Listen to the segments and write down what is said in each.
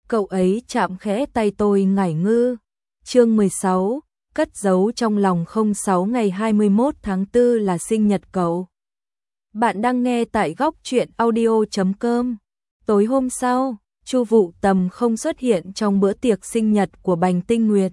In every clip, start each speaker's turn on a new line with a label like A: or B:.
A: Cậu ấy chạm khẽ tay tôi ngải ngư. Chương 16, cất giấu trong lòng 06 ngày 21 tháng 4 là sinh nhật cậu. Bạn đang nghe tại góc truyện audio.com. Tối hôm sau, Chu Vụ Tầm không xuất hiện trong bữa tiệc sinh nhật của Bành Tinh Nguyệt.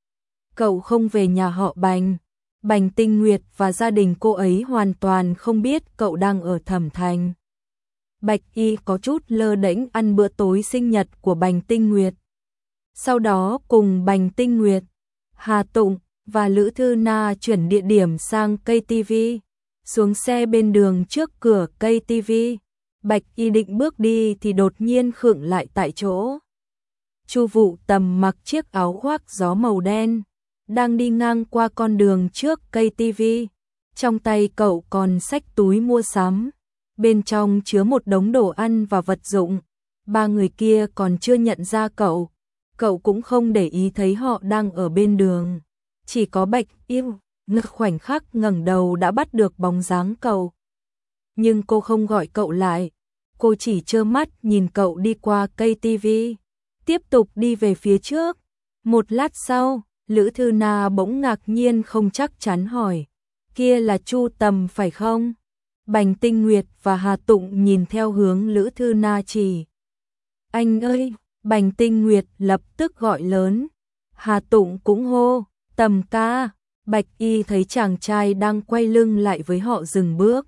A: Cậu không về nhà họ Bành. Bành Tinh Nguyệt và gia đình cô ấy hoàn toàn không biết cậu đang ở Thẩm Thành. Bạch Y có chút lơ đễnh ăn bữa tối sinh nhật của Bành Tinh Nguyệt. Sau đó cùng Bành Tinh Nguyệt, Hà Tụng và Lữ Thư Na chuyển địa điểm sang KTV. Xuống xe bên đường trước cửa KTV, Bạch Y định bước đi thì đột nhiên khựng lại tại chỗ. Chu Vụ Tầm mặc chiếc áo khoác gió màu đen, đang đi ngang qua con đường trước KTV. Trong tay cậu còn xách túi mua sắm, bên trong chứa một đống đồ ăn và vật dụng. Ba người kia còn chưa nhận ra cậu. Cậu cũng không để ý thấy họ đang ở bên đường. Chỉ có Bạch Yêu khoảnh khắc ngẩng đầu đã bắt được bóng dáng cậu. Nhưng cô không gọi cậu lại. Cô chỉ trơ mắt nhìn cậu đi qua KTV, tiếp tục đi về phía trước. Một lát sau, Lữ Thư Na bỗng ngạc nhiên không chắc chắn hỏi: kia là Chu Tầm phải không? Bành Tinh Nguyệt và Hà Tụng nhìn theo hướng Lữ Thư Na chỉ. Anh ơi! Bành Tinh Nguyệt lập tức gọi lớn. Hà Tụng cũng hô: Tầm ca! Bạch Y thấy chàng trai đang quay lưng lại với họ dừng bước.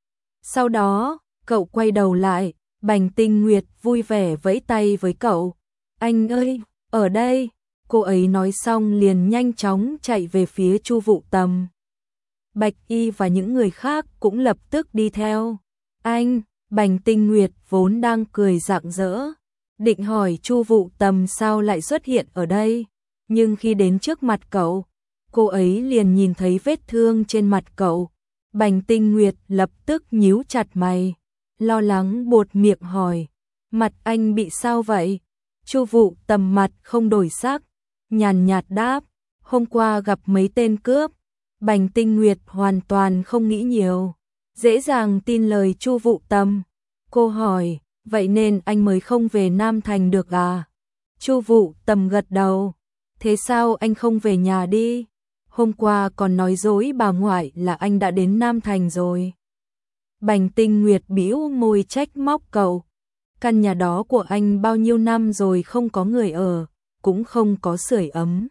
A: Sau đó, cậu quay đầu lại, Bành Tinh Nguyệt vui vẻ vẫy tay với cậu. Anh ơi! Ở đây! Cô ấy nói xong liền nhanh chóng chạy về phía Chu Vụ Tầm. Bạch Y và những người khác cũng lập tức đi theo. Anh! Bành Tinh Nguyệt vốn đang cười rạng rỡ, định hỏi Chu Vụ Tầm sao lại xuất hiện ở đây, nhưng khi đến trước mặt cậu, cô ấy liền nhìn thấy vết thương trên mặt cậu. Bành Tinh Nguyệt lập tức nhíu chặt mày, lo lắng buột miệng hỏi: mặt anh bị sao vậy? Chu Vụ Tầm mặt không đổi sắc, nhàn nhạt đáp: hôm qua gặp mấy tên cướp. Bành Tinh Nguyệt hoàn toàn không nghĩ nhiều, dễ dàng tin lời Chu Vụ Tầm. Cô hỏi: vậy nên anh mới không về Nam Thành được à? Chu Vụ Tầm gật đầu. Thế sao anh không về nhà đi? Hôm qua còn nói dối bà ngoại là anh đã đến Nam Thành rồi. Bành Tinh Nguyệt bĩu môi trách móc cậu. Căn nhà đó của anh bao nhiêu năm rồi không có người ở, cũng không có sưởi ấm.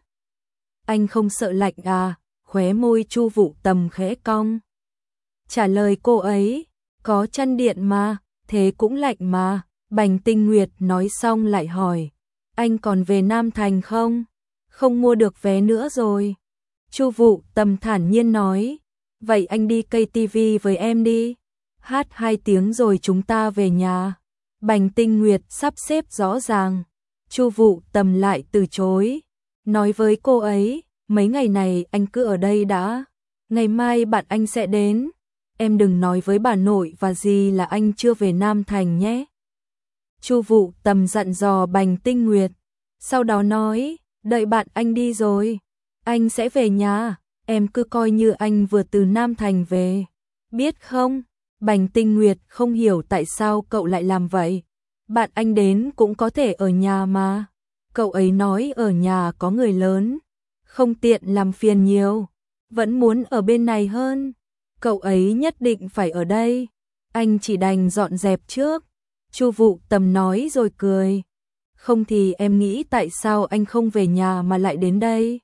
A: Anh không sợ lạnh à? Khóe môi Chu Vụ Tầm khẽ cong. Trả lời cô ấy: có chăn điện mà, thế cũng lạnh mà. Bành Tinh Nguyệt nói xong lại hỏi: anh còn về Nam Thành không? Không mua được vé nữa rồi. Chu Vụ Tầm thản nhiên nói: vậy anh đi KTV với em đi. Hát 2 tiếng rồi chúng ta về nhà. Bành Tinh Nguyệt sắp xếp rõ ràng. Chu Vụ Tầm lại từ chối, nói với cô ấy: mấy ngày này anh cứ ở đây đã, ngày mai bạn anh sẽ đến. Em đừng nói với bà nội và dì là anh chưa về Nam Thành nhé. Chu Vụ Tầm dặn dò Bành Tinh Nguyệt, sau đó nói: đợi bạn anh đi rồi, anh sẽ về nhà, em cứ coi như anh vừa từ Nam Thành về, biết không? Bành Tinh Nguyệt không hiểu tại sao cậu lại làm vậy. Bạn anh đến cũng có thể ở nhà mà. Cậu ấy nói ở nhà có người lớn, không tiện làm phiền nhiều, vẫn muốn ở bên này hơn. Cậu ấy nhất định phải ở đây, anh chỉ đành dọn dẹp trước. Chu Vụ Tầm nói rồi cười. Không thì em nghĩ tại sao anh không về nhà mà lại đến đây?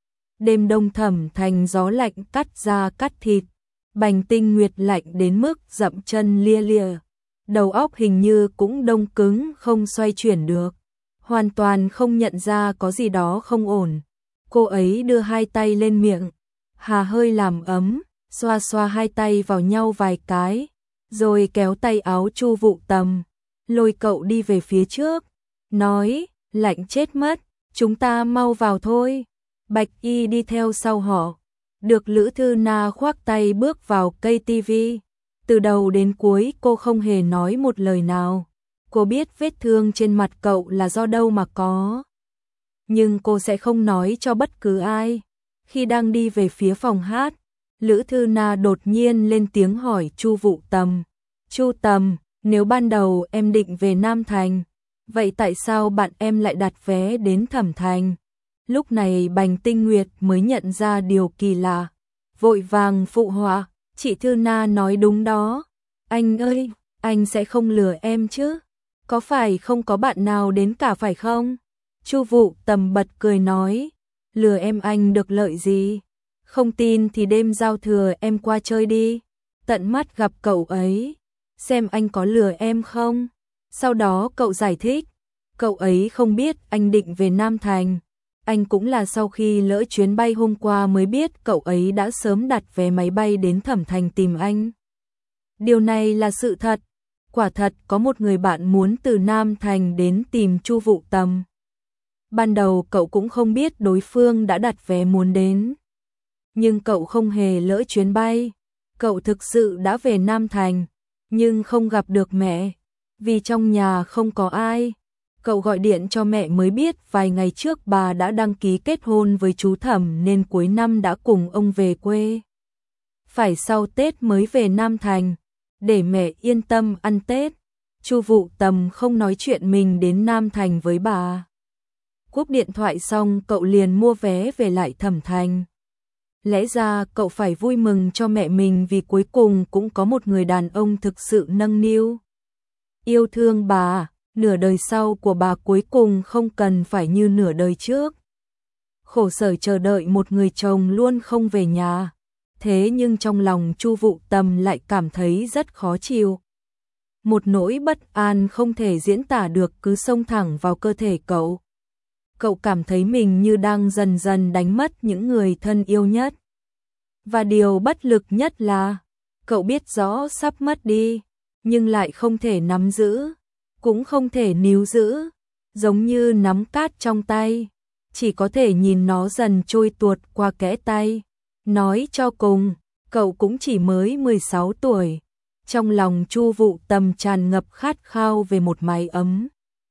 A: Đêm đông Thẩm Thành gió lạnh cắt da cắt thịt. Bành Tinh Nguyệt lạnh đến mức dậm chân lia lịa, đầu óc hình như cũng đông cứng không xoay chuyển được, hoàn toàn không nhận ra có gì đó không ổn. Cô ấy đưa 2 tay lên miệng, hà hơi làm ấm, xoa xoa 2 tay vào nhau vài cái, rồi kéo tay áo Chu Vụ Tầm, lôi cậu đi về phía trước, nói: lạnh chết mất, chúng ta mau vào thôi. Bạch Y đi theo sau họ, được Lữ Thư Na khoác tay bước vào KTV. Từ đầu đến cuối cô không hề nói một lời nào. Cô biết vết thương trên mặt cậu là do đâu mà có, nhưng cô sẽ không nói cho bất cứ ai. Khi đang đi về phía phòng hát, Lữ Thư Na đột nhiên lên tiếng hỏi Chu Vụ Tầm: Chu Tầm, nếu ban đầu em định về Nam Thành, Vậy tại sao bạn em lại đặt vé đến Thẩm Thành? Lúc này Bành Tinh Nguyệt mới nhận ra điều kỳ lạ, vội vàng phụ họa, chị Thư Na nói đúng đó. Anh ơi, anh sẽ không lừa em chứ? Có phải không có bạn nào đến cả phải không? Chu Vũ Tầm bật cười nói, lừa em anh được lợi gì? Không tin thì đêm giao thừa em qua chơi đi, tận mắt gặp cậu ấy, xem anh có lừa em không? Sau đó cậu giải thích, cậu ấy không biết anh định về Nam Thành. Anh cũng là sau khi lỡ chuyến bay hôm qua mới biết cậu ấy đã sớm đặt vé máy bay đến Thẩm Thành tìm anh. Điều này là sự thật. Quả thật có một người bạn muốn từ Nam Thành đến tìm Chu Vũ Tầm. Ban đầu cậu cũng không biết đối phương đã đặt vé muốn đến. Nhưng cậu không hề lỡ chuyến bay. Cậu thực sự đã về Nam Thành, nhưng không gặp được mẹ, vì trong nhà không có ai. Cậu gọi điện cho mẹ mới biết vài ngày trước bà đã đăng ký kết hôn với chú Thẩm nên cuối năm đã cùng ông về quê. Phải sau Tết mới về Nam Thành, để mẹ yên tâm ăn Tết. Chu Vũ Tầm không nói chuyện mình đến Nam Thành với bà. Cúp điện thoại xong cậu liền mua vé về lại Thẩm Thành. Lẽ ra cậu phải vui mừng cho mẹ mình vì cuối cùng cũng có một người đàn ông thực sự nâng niu, yêu thương bà. Nửa đời sau của bà cuối cùng không cần phải như nửa đời trước. Khổ sở chờ đợi một người chồng luôn không về nhà. Thế nhưng trong lòng Chu Vũ Tầm lại cảm thấy rất khó chịu. Một nỗi bất an không thể diễn tả được cứ xông thẳng vào cơ thể cậu. Cậu cảm thấy mình như đang dần dần đánh mất những người thân yêu nhất. Và điều bất lực nhất là, cậu biết rõ sắp mất đi, nhưng lại không thể nắm giữ, cũng không thể níu giữ, giống như nắm cát trong tay, chỉ có thể nhìn nó dần trôi tuột qua kẽ tay. Nói cho cùng, cậu cũng chỉ mới 16 tuổi. Trong lòng Chu Vũ Tầm tràn ngập khát khao về một mái ấm.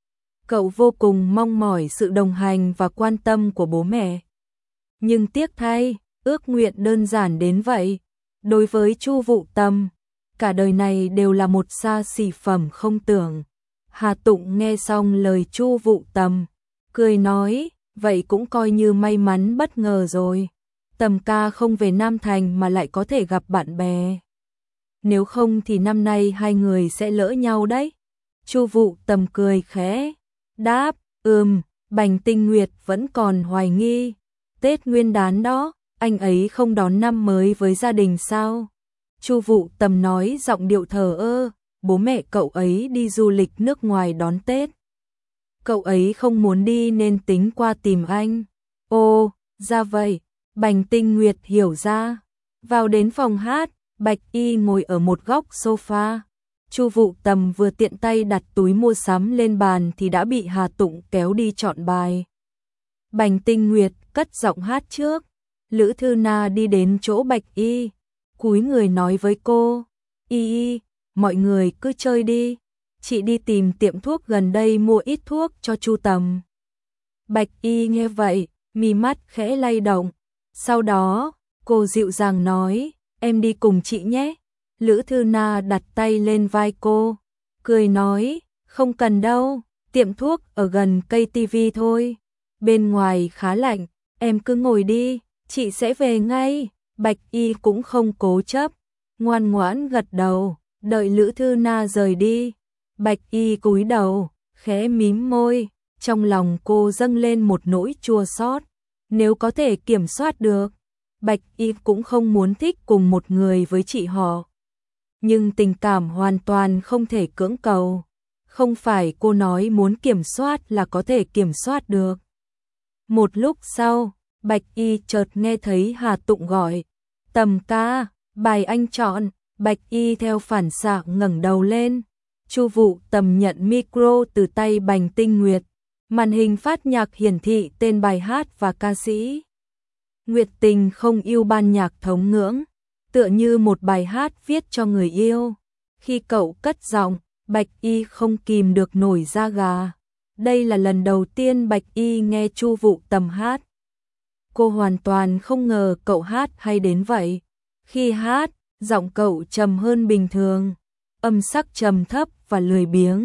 A: Cậu vô cùng mong mỏi sự đồng hành và quan tâm của bố mẹ. Nhưng tiếc thay, ước nguyện đơn giản đến vậy. Đối với Chu Vũ Tầm, cả đời này đều là một xa xỉ phẩm không tưởng. Hà Tụng nghe xong lời Chu Vũ Tầm, cười nói, vậy cũng coi như may mắn bất ngờ rồi. Tầm ca không về Nam Thành mà lại có thể gặp bạn bè. Nếu không thì năm nay hai người sẽ lỡ nhau đấy. Chu Vũ Tầm cười khẽ, đáp, Bành Tinh Nguyệt vẫn còn hoài nghi. Tết Nguyên đán đó, anh ấy không đón năm mới với gia đình sao? Chu Vũ Tầm nói giọng điệu thờ ơ, bố mẹ cậu ấy đi du lịch nước ngoài đón Tết. Cậu ấy không muốn đi nên tính qua tìm anh. Ồ, ra vậy. Bành Tinh Nguyệt hiểu ra. Vào đến phòng hát, Bạch Y ngồi ở một góc sofa. Chu Vũ Tầm vừa tiện tay đặt túi mua sắm lên bàn thì đã bị Hà Tụng kéo đi chọn bài. Bành Tinh Nguyệt cất giọng hát trước. Lữ Thư Na đi đến chỗ Bạch Y, cúi người nói với cô, Y, mọi người cứ chơi đi, chị đi tìm tiệm thuốc gần đây mua ít thuốc cho Chu Tầm. Bạch Y nghe vậy, mi mắt khẽ lay động. Sau đó, cô dịu dàng nói, em đi cùng chị nhé. Lữ Thư Na đặt tay lên vai cô, cười nói, không cần đâu, tiệm thuốc ở gần cây tivi thôi. Bên ngoài khá lạnh, em cứ ngồi đi, chị sẽ về ngay. Bạch Y cũng không cố chấp, ngoan ngoãn gật đầu, đợi Lữ Thư Na rời đi. Bạch Y cúi đầu, khẽ mím môi, trong lòng cô dâng lên một nỗi chua xót. Nếu có thể kiểm soát được, Bạch Y cũng không muốn thích cùng một người với chị họ. Nhưng tình cảm hoàn toàn không thể cưỡng cầu. Không phải cô nói muốn kiểm soát là có thể kiểm soát được. Một lúc sau, Bạch Y chợt nghe thấy Hà Tụng gọi, Tầm ca, bài anh chọn. Bạch Y theo phản xạ ngẩng đầu lên. Chu Vũ Tầm nhận micro từ tay Bành Tinh Nguyệt. Màn hình phát nhạc hiển thị tên bài hát và ca sĩ. Nguyệt Tình không yêu ban nhạc thống ngưỡng, tựa như một bài hát viết cho người yêu. Khi cậu cất giọng, Bạch Y không kìm được nổi da gà. Đây là lần đầu tiên Bạch Y nghe Chu Vũ Tầm hát. Cô hoàn toàn không ngờ cậu hát hay đến vậy. Khi hát, giọng cậu trầm hơn bình thường, âm sắc trầm thấp và lười biếng.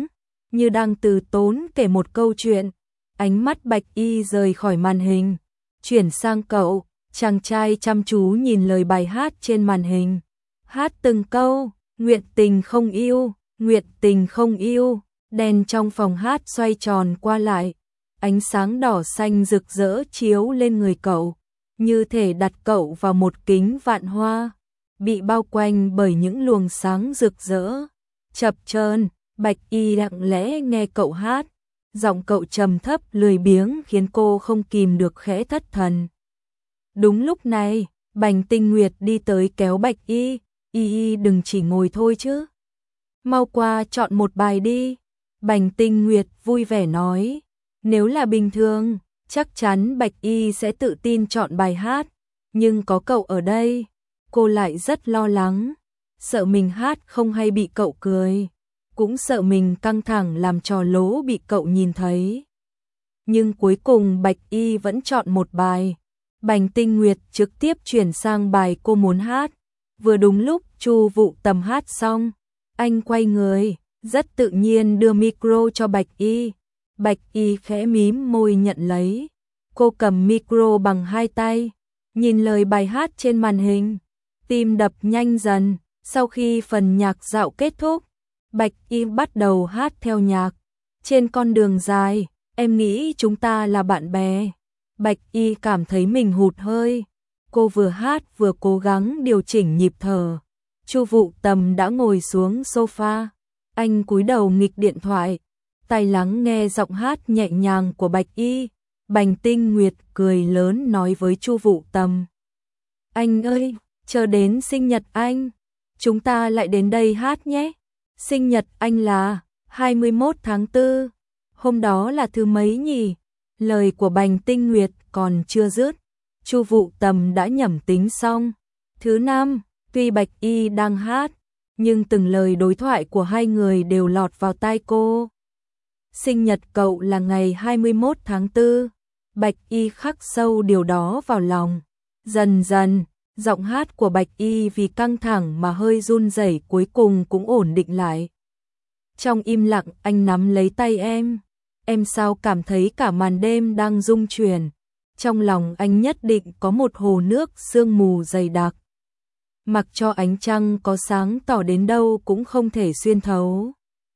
A: như đang từ tốn kể một câu chuyện. Ánh mắt Bạch Y rời khỏi màn hình, chuyển sang cậu, chàng trai chăm chú nhìn lời bài hát trên màn hình. Hát từng câu, nguyện tình không yêu, nguyện tình không yêu. Đèn trong phòng hát xoay tròn qua lại, ánh sáng đỏ xanh rực rỡ chiếu lên người cậu, như thể đặt cậu vào một kính vạn hoa, bị bao quanh bởi những luồng sáng rực rỡ. Chập chờn, Bạch Y lặng lẽ nghe cậu hát, giọng cậu trầm thấp lười biếng khiến cô không kìm được khẽ thất thần. Đúng lúc này, Bành Tinh Nguyệt đi tới kéo Bạch Y, Y đừng chỉ ngồi thôi chứ. Mau qua chọn một bài đi. Bành Tinh Nguyệt vui vẻ nói, nếu là bình thường, chắc chắn Bạch Y sẽ tự tin chọn bài hát, nhưng có cậu ở đây, cô lại rất lo lắng, sợ mình hát không hay bị cậu cười, cũng sợ mình căng thẳng làm trò lố bị cậu nhìn thấy. Nhưng cuối cùng Bạch Y vẫn chọn một bài. Bành Tinh Nguyệt trực tiếp chuyển sang bài cô muốn hát. Vừa đúng lúc Chu Vụ Tầm hát xong, anh quay người, rất tự nhiên đưa micro cho Bạch Y. Bạch Y khẽ mím môi nhận lấy. Cô cầm micro bằng hai tay, nhìn lời bài hát trên màn hình, tim đập nhanh dần. Sau khi phần nhạc dạo kết thúc, Bạch Y bắt đầu hát theo nhạc. Trên con đường dài, em nghĩ chúng ta là bạn bè. Bạch Y cảm thấy mình hụt hơi. Cô vừa hát vừa cố gắng điều chỉnh nhịp thở. Chu Vụ Tầm đã ngồi xuống sofa. Anh cúi đầu nghịch điện thoại, tai lắng nghe giọng hát nhẹ nhàng của Bạch Y. Bành Tinh Nguyệt cười lớn nói với Chu Vụ Tầm, anh ơi, chờ đến sinh nhật anh, chúng ta lại đến đây hát nhé. Sinh nhật anh là 21 tháng 4. Hôm đó là thứ mấy nhỉ? Lời của Bành Tinh Nguyệt còn chưa dứt, Chu Vụ Tầm đã nhẩm tính xong. Thứ năm. Tuy Bạch Y đang hát, nhưng từng lời đối thoại của hai người đều lọt vào tai cô. Sinh nhật cậu là ngày 21 tháng 4. Bạch Y khắc sâu điều đó vào lòng. Dần dần, giọng hát của Bạch Y vì căng thẳng mà hơi run rẩy cuối cùng cũng ổn định lại. Trong im lặng anh nắm lấy tay em sao cảm thấy cả màn đêm đang rung chuyển. Trong lòng anh nhất định có một hồ nước sương mù dày đặc. Mặc cho ánh trăng có sáng tỏ đến đâu cũng không thể xuyên thấu.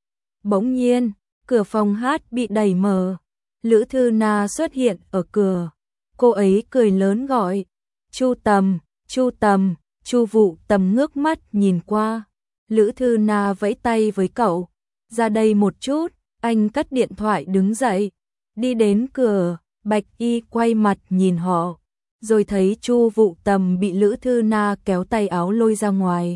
A: Bỗng nhiên, cửa phòng hát bị đẩy mở. Lữ Thư Na xuất hiện ở cửa. Cô ấy cười lớn gọi, Chu Tầm, Chu Tầm. Chu Vụ Tầm ngước mắt nhìn qua. Lữ Thư Na vẫy tay với cậu, ra đây một chút. Anh cất điện thoại đứng dậy, đi đến cửa. Bạch Y quay mặt nhìn họ, rồi thấy Chu Vụ Tầm bị Lữ Thư Na kéo tay áo lôi ra ngoài.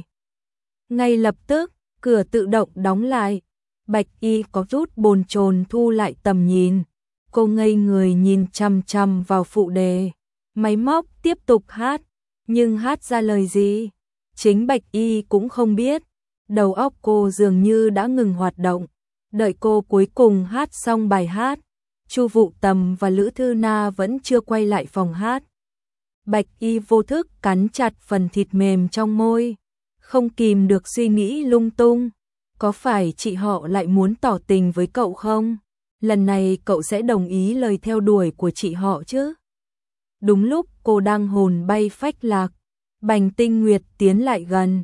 A: Ngay lập tức, cửa tự động đóng lại. Bạch Y có chút bồn chồn thu lại tầm nhìn. Cô ngây người nhìn chằm chằm vào phụ đề. Máy móc tiếp tục hát, nhưng hát ra lời gì? Chính Bạch Y cũng không biết. Đầu óc cô dường như đã ngừng hoạt động. Đợi cô cuối cùng hát xong bài hát, Chu Vụ Tầm và Lữ Thư Na vẫn chưa quay lại phòng hát. Bạch Y vô thức cắn chặt phần thịt mềm trong môi, không kìm được suy nghĩ lung tung. Có phải chị họ lại muốn tỏ tình với cậu không? Lần này cậu sẽ đồng ý lời theo đuổi của chị họ chứ? Đúng lúc cô đang hồn bay phách lạc, Bành Tinh Nguyệt tiến lại gần.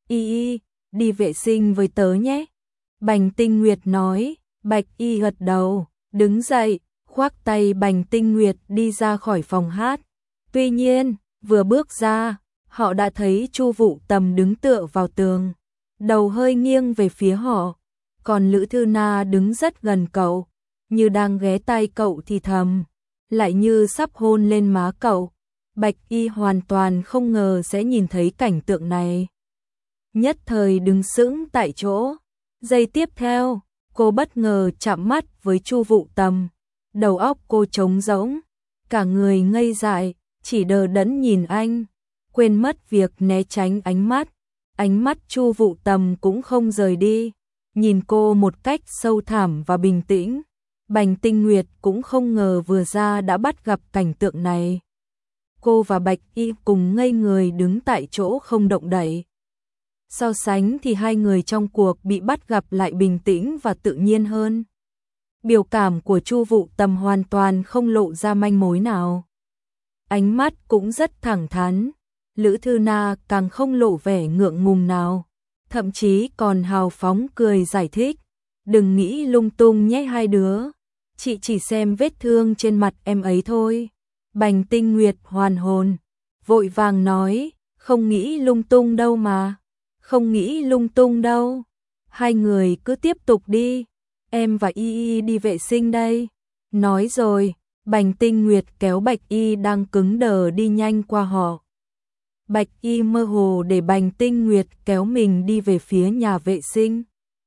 A: Y, đi vệ sinh với tớ nhé. Bành Tinh Nguyệt nói. Bạch Y gật đầu, đứng dậy, khoác tay Bành Tinh Nguyệt đi ra khỏi phòng hát. Tuy nhiên, vừa bước ra, họ đã thấy Chu Vụ Tầm đứng tựa vào tường, đầu hơi nghiêng về phía họ, còn Lữ Thư Na đứng rất gần cậu, như đang ghé tai cậu thì thầm, lại như sắp hôn lên má cậu. Bạch Y hoàn toàn không ngờ sẽ nhìn thấy cảnh tượng này. Nhất thời đứng sững tại chỗ. Giây tiếp theo, cô bất ngờ chạm mắt với Chu Vụ Tầm. Đầu óc cô trống rỗng, cả người ngây dại, chỉ đờ đẫn nhìn anh, quên mất việc né tránh ánh mắt. Ánh mắt Chu Vụ Tầm cũng không rời đi, nhìn cô một cách sâu thẳm và bình tĩnh. Bành Tinh Nguyệt cũng không ngờ vừa ra đã bắt gặp cảnh tượng này. Cô và Bạch Y cùng ngây người đứng tại chỗ không động đậy. So sánh thì hai người trong cuộc bị bắt gặp lại bình tĩnh và tự nhiên hơn. Biểu cảm của Chu Vụ Tầm hoàn toàn không lộ ra manh mối nào. Ánh mắt cũng rất thẳng thắn. Lữ Thư Na càng không lộ vẻ ngượng ngùng nào, thậm chí còn hào phóng cười giải thích. Đừng nghĩ lung tung nhé hai đứa, chị chỉ xem vết thương trên mặt em ấy thôi. Bành Tinh Nguyệt hoàn hồn, vội vàng nói, không nghĩ lung tung đâu mà, không nghĩ lung tung đâu. Hai người cứ tiếp tục đi, em và Y Y đi vệ sinh đây. Nói rồi, Bành Tinh Nguyệt kéo Bạch Y đang cứng đờ đi nhanh qua họ. Bạch Y mơ hồ để Bành Tinh Nguyệt kéo mình đi về phía nhà vệ sinh.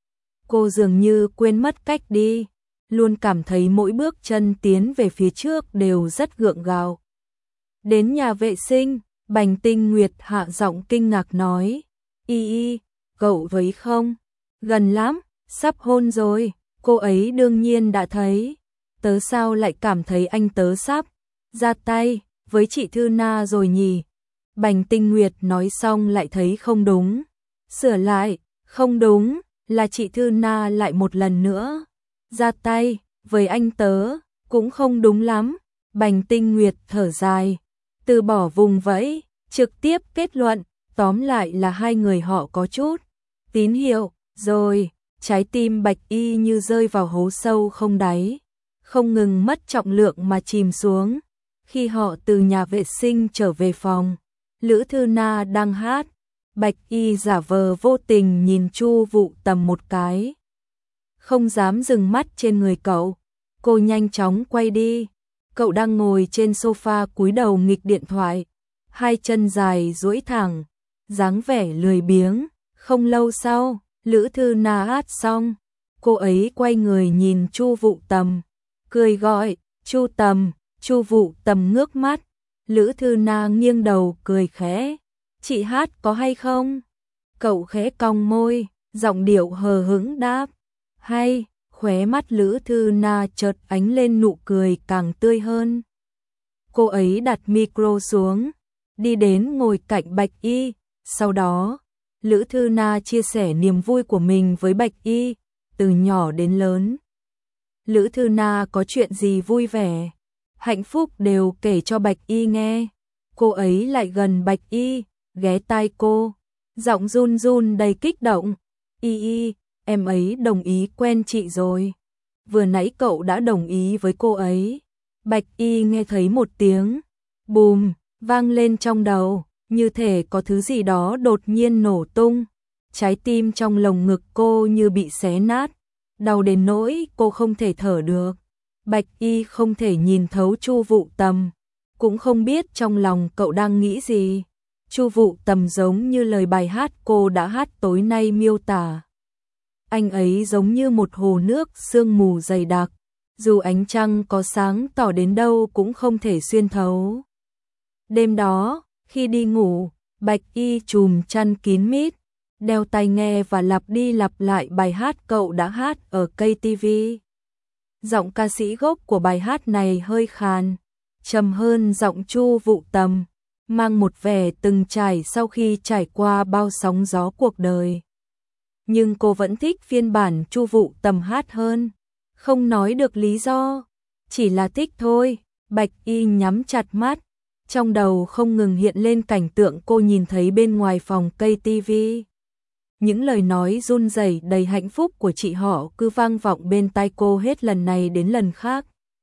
A: Cô dường như quên mất cách đi, luôn cảm thấy mỗi bước chân tiến về phía trước đều rất gượng gạo. Đến nhà vệ sinh, Bành Tinh Nguyệt hạ giọng kinh ngạc nói, Y Y, cậu với không? Gần lắm, sắp hôn rồi. Cô ấy đương nhiên đã thấy. Tớ sao lại cảm thấy anh tớ sắp ra tay với chị Thư Na rồi nhỉ? Bành Tinh Nguyệt nói xong lại thấy không đúng. Sửa lại, không đúng, là chị Thư Na lại một lần nữa ra tay với anh tớ, cũng không đúng lắm. Bành Tinh Nguyệt thở dài, từ bỏ vùng vẫy, trực tiếp kết luận, tóm lại là hai người họ có chút tín hiệu, rồi, trái tim Bạch Y như rơi vào hố sâu không đáy, không ngừng mất trọng lượng mà chìm xuống. Khi họ từ nhà vệ sinh trở về phòng, Lữ Thư Na đang hát, Bạch Y giả vờ vô tình nhìn Chu Vụ Tầm một cái, không dám dừng mắt trên người cậu. Cô nhanh chóng quay đi. Cậu đang ngồi trên sofa cúi đầu nghịch điện thoại, hai chân dài duỗi thẳng, dáng vẻ lười biếng. Không lâu sau, Lữ Thư Na hát xong, cô ấy quay người nhìn Chu Vụ Tầm, cười gọi, Chu Tầm. Chu Vụ Tầm ngước mắt, Lữ Thư Na nghiêng đầu cười khẽ, chị hát có hay không? Cậu khẽ cong môi, giọng điệu hờ hững đáp, hay. Khóe mắt Lữ Thư Na chợt ánh lên nụ cười càng tươi hơn. Cô ấy đặt micro xuống, đi đến ngồi cạnh Bạch Y. Sau đó, Lữ Thư Na chia sẻ niềm vui của mình với Bạch Y, từ nhỏ đến lớn. Lữ Thư Na có chuyện gì vui vẻ, hạnh phúc đều kể cho Bạch Y nghe. Cô ấy lại gần Bạch Y, ghé tai cô, giọng run run đầy kích động. Y Y, em ấy đồng ý quen chị rồi. Vừa nãy cậu đã đồng ý với cô ấy. Bạch Y nghe thấy một tiếng bùm vang lên trong đầu, như thể có thứ gì đó đột nhiên nổ tung. Trái tim trong lồng ngực cô như bị xé nát, đau đến nỗi cô không thể thở được. Bạch Y không thể nhìn thấu Chu Vụ Tầm, cũng không biết trong lòng cậu đang nghĩ gì. Chu Vụ Tầm giống như lời bài hát cô đã hát tối nay miêu tả. Anh ấy giống như một hồ nước sương mù dày đặc, dù ánh trăng có sáng tỏ đến đâu cũng không thể xuyên thấu. Đêm đó, khi đi ngủ, Bạch Y trùm chăn kín mít, đeo tai nghe và lặp đi lặp lại bài hát cậu đã hát ở KTV. Giọng ca sĩ gốc của bài hát này hơi khàn, trầm hơn giọng Chu Vụ Tầm, mang một vẻ từng trải sau khi trải qua bao sóng gió cuộc đời. Nhưng cô vẫn thích phiên bản Chu Vụ Tầm hát hơn, không nói được lý do, chỉ là thích thôi. Bạch Y nhắm chặt mắt, trong đầu không ngừng hiện lên cảnh tượng cô nhìn thấy bên ngoài phòng KTV. Những lời nói run rẩy đầy hạnh phúc của chị họ cứ vang vọng bên tai cô hết lần này đến lần khác.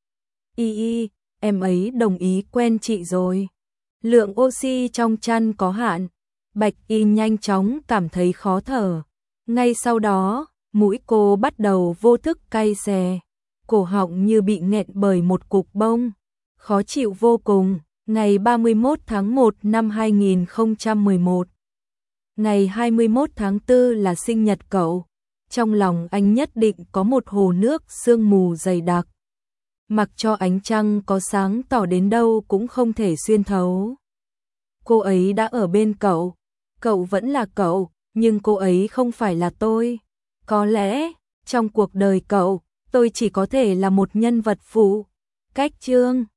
A: Y Y, em ấy đồng ý quen chị rồi. Lượng oxy trong chăn có hạn, Bạch Y nhanh chóng cảm thấy khó thở. Ngay sau đó, mũi cô bắt đầu vô thức cay xè, cổ họng như bị nghẹn bởi một cục bông, khó chịu vô cùng. Ngày 31 tháng 1 năm 2011, ngày 21 tháng 4 là sinh nhật cậu. Trong lòng anh nhất định có một hồ nước sương mù dày đặc, mặc cho ánh trăng có sáng tỏ đến đâu cũng không thể xuyên thấu. Cô ấy đã ở bên cậu, cậu vẫn là cậu, nhưng cô ấy không phải là tôi. Có lẽ, trong cuộc đời cậu, tôi chỉ có thể là một nhân vật phụ. Cách chương